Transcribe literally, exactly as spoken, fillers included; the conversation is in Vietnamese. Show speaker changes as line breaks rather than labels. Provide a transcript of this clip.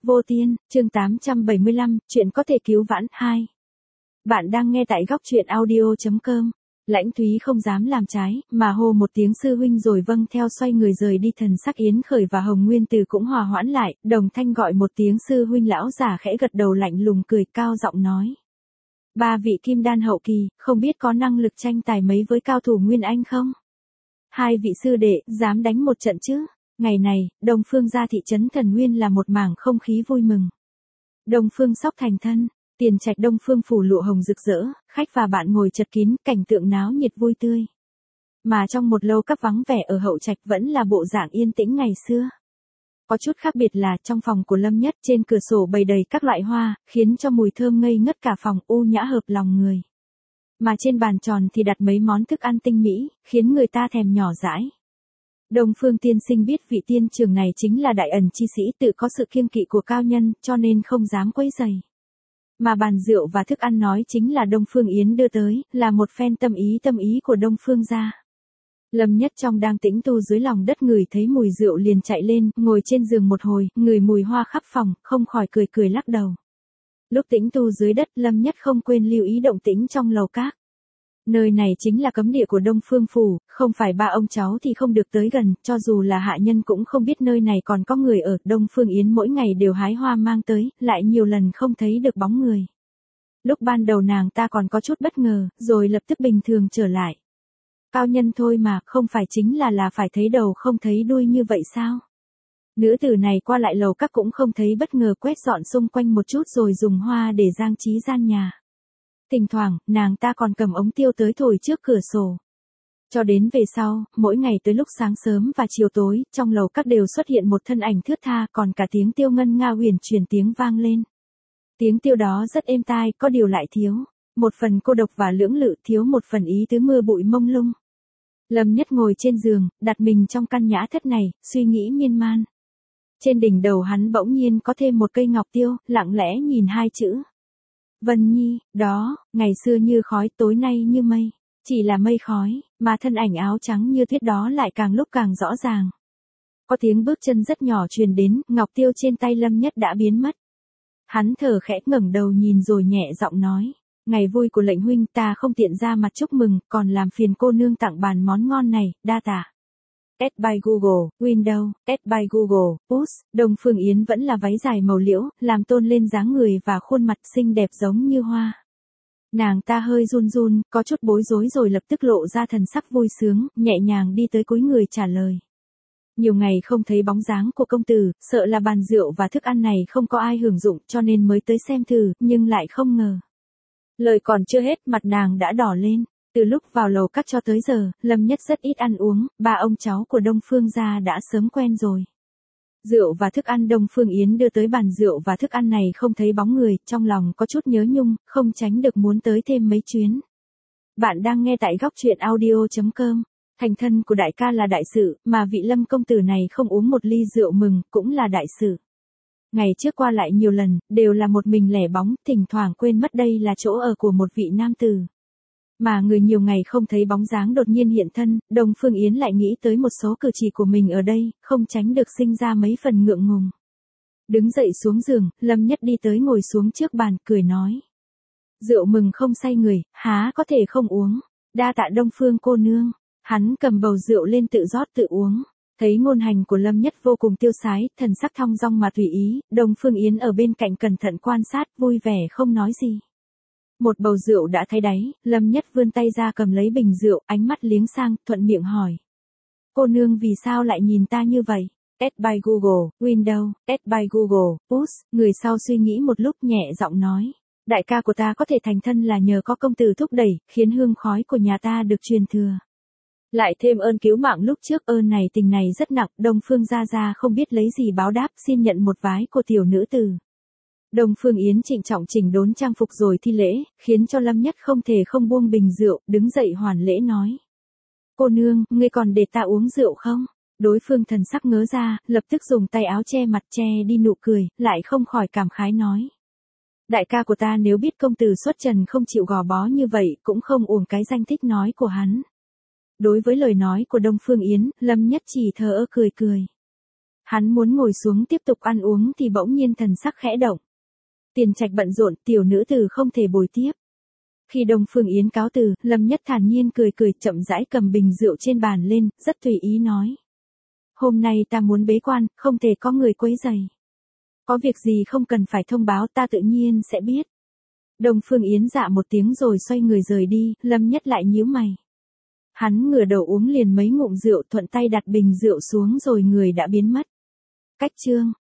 Vô Tiên, chương tám trăm bảy mươi lăm, chuyện có thể cứu vãn, hai. Bạn đang nghe tại góc truyện audio chấm com. Lãnh Thúy không dám làm trái, mà hô một tiếng sư huynh rồi vâng theo xoay người rời đi. Thần sắc Yến Khởi và Hồng Nguyên Từ cũng hòa hoãn lại, đồng thanh gọi một tiếng sư huynh. Lão giả khẽ gật đầu lạnh lùng cười cao giọng nói. Ba vị kim đan hậu kỳ, không biết có năng lực tranh tài mấy với cao thủ Nguyên Anh không? Hai vị sư đệ, dám đánh một trận chứ? Ngày này, Đông Phương gia thị trấn Thần Nguyên là một mảng không khí vui mừng. Đông Phương Sóc thành thân, tiền trạch Đông Phương phủ lụa hồng rực rỡ, khách và bạn ngồi chật kín, cảnh tượng náo nhiệt vui tươi. Mà trong một lâu các vắng vẻ ở hậu trạch vẫn là bộ dạng yên tĩnh ngày xưa. Có chút khác biệt là trong phòng của Lâm Nhất trên cửa sổ bày đầy các loại hoa, khiến cho mùi thơm ngây ngất cả phòng, u nhã hợp lòng người. Mà trên bàn tròn thì đặt mấy món thức ăn tinh mỹ, khiến người ta thèm nhỏ dãi. Đông Phương tiên sinh biết vị tiên trưởng này chính là đại ẩn chi sĩ, tự có sự kiêng kỵ của cao nhân, cho nên không dám quấy rầy. Mà bàn rượu và thức ăn nói chính là Đông Phương Yến đưa tới, là một phen tâm ý tâm ý của Đông Phương gia. Lâm Nhất trong đang tĩnh tu dưới lòng đất ngửi thấy mùi rượu liền chạy lên, ngồi trên giường một hồi, ngửi mùi hoa khắp phòng, không khỏi cười cười lắc đầu. Lúc tĩnh tu dưới đất, Lâm Nhất không quên lưu ý động tĩnh trong lầu các. Nơi này chính là cấm địa của Đông Phương phủ, không phải ba ông cháu thì không được tới gần, cho dù là hạ nhân cũng không biết nơi này còn có người ở. Đông Phương Yến mỗi ngày đều hái hoa mang tới, lại nhiều lần không thấy được bóng người. Lúc ban đầu nàng ta còn có chút bất ngờ, rồi lập tức bình thường trở lại. Cao nhân thôi mà, không phải chính là là phải thấy đầu không thấy đuôi như vậy sao? Nữ tử này qua lại lầu các cũng không thấy bất ngờ, quét dọn xung quanh một chút rồi dùng hoa để trang trí gian nhà. Thỉnh thoảng, nàng ta còn cầm ống tiêu tới thổi trước cửa sổ. Cho đến về sau, mỗi ngày tới lúc sáng sớm và chiều tối, trong lầu các đều xuất hiện một thân ảnh thướt tha, còn cả tiếng tiêu ngân nga huyền truyền tiếng vang lên. Tiếng tiêu đó rất êm tai, có điều lại thiếu một phần cô độc và lưỡng lự, thiếu một phần ý tứ mưa bụi mông lung. Lâm Nhất ngồi trên giường, đặt mình trong căn nhã thất này, suy nghĩ miên man. Trên đỉnh đầu hắn bỗng nhiên có thêm một cây ngọc tiêu, lặng lẽ nhìn hai chữ. Vân Nhi, đó, ngày xưa như khói, tối nay như mây. Chỉ là mây khói, mà thân ảnh áo trắng như tuyết đó lại càng lúc càng rõ ràng. Có tiếng bước chân rất nhỏ truyền đến, ngọc tiêu trên tay Lâm Nhất đã biến mất. Hắn thở khẽ ngẩng đầu nhìn rồi nhẹ giọng nói. Ngày vui của lệnh huynh, ta không tiện ra mặt chúc mừng, còn làm phiền cô nương tặng bàn món ngon này, đa tạ. Add by Google, Windows, Add by Google, Push. Đông Phương Yến vẫn là váy dài màu liễu, làm tôn lên dáng người và khuôn mặt xinh đẹp giống như hoa. Nàng ta hơi run run, có chút bối rối rồi lập tức lộ ra thần sắc vui sướng, nhẹ nhàng đi tới cúi người trả lời. Nhiều ngày không thấy bóng dáng của công tử, sợ là bàn rượu và thức ăn này không có ai hưởng dụng cho nên mới tới xem thử, nhưng lại không ngờ. Lời còn chưa hết, mặt nàng đã đỏ lên. Từ lúc vào lầu các cho tới giờ, Lâm Nhất rất ít ăn uống, ba ông cháu của Đông Phương gia đã sớm quen rồi. Rượu và thức ăn Đông Phương Yến đưa tới bàn rượu và thức ăn này không thấy bóng người, trong lòng có chút nhớ nhung, không tránh được muốn tới thêm mấy chuyến. Bạn đang nghe tại góc truyện audio chấm com. Thành thân của đại ca là đại sự, mà vị Lâm công tử này không uống một ly rượu mừng, cũng là đại sự. Ngày trước qua lại nhiều lần, đều là một mình lẻ bóng, thỉnh thoảng quên mất đây là chỗ ở của một vị nam tử. Mà người nhiều ngày không thấy bóng dáng đột nhiên hiện thân, Đông Phương Yến lại nghĩ tới một số cử chỉ của mình ở đây, không tránh được sinh ra mấy phần ngượng ngùng. Đứng dậy xuống giường, Lâm Nhất đi tới ngồi xuống trước bàn, cười nói. Rượu mừng không say người, há có thể không uống, đa tạ Đông Phương cô nương. Hắn cầm bầu rượu lên tự rót tự uống. Thấy ngôn hành của Lâm Nhất vô cùng tiêu sái, thần sắc thong dong mà tùy ý, Đông Phương Yến ở bên cạnh cẩn thận quan sát, vui vẻ không nói gì. Một bầu rượu đã thấy đáy, Lâm Nhất vươn tay ra cầm lấy bình rượu, ánh mắt liếng sang, thuận miệng hỏi. Cô nương vì sao lại nhìn ta như vậy? Add by Google, Windows, Add by Google, Push. Người sau suy nghĩ một lúc nhẹ giọng nói. Đại ca của ta có thể thành thân là nhờ có công tử thúc đẩy, khiến hương khói của nhà ta được truyền thừa. Lại thêm ơn cứu mạng lúc trước, ơn này tình này rất nặng, Đông Phương gia gia không biết lấy gì báo đáp, xin nhận một vái của tiểu nữ tử. Đông Phương Yến trịnh trọng chỉnh đốn trang phục rồi thi lễ, khiến cho Lâm Nhất không thể không buông bình rượu, đứng dậy hoàn lễ nói. Cô nương, ngươi còn để ta uống rượu không? Đối phương thần sắc ngớ ra, lập tức dùng tay áo che mặt che đi nụ cười, lại không khỏi cảm khái nói. Đại ca của ta nếu biết công tử xuất trần không chịu gò bó như vậy, cũng không uổng cái danh thích nói của hắn. Đối với lời nói của Đông Phương Yến, Lâm Nhất chỉ thờ ơ cười cười. Hắn muốn ngồi xuống tiếp tục ăn uống thì bỗng nhiên thần sắc khẽ động. Tiền Trạch bận rộn, tiểu nữ tử không thể bồi tiếp. Khi Đông Phương Yến cáo từ, Lâm Nhất thản nhiên cười cười chậm rãi cầm bình rượu trên bàn lên, rất tùy ý nói. Hôm nay ta muốn bế quan, không thể có người quấy rầy. Có việc gì không cần phải thông báo, ta tự nhiên sẽ biết. Đông Phương Yến dạ một tiếng rồi xoay người rời đi, Lâm Nhất lại nhíu mày. Hắn ngửa đầu uống liền mấy ngụm rượu, thuận tay đặt bình rượu xuống rồi người đã biến mất. Cách chương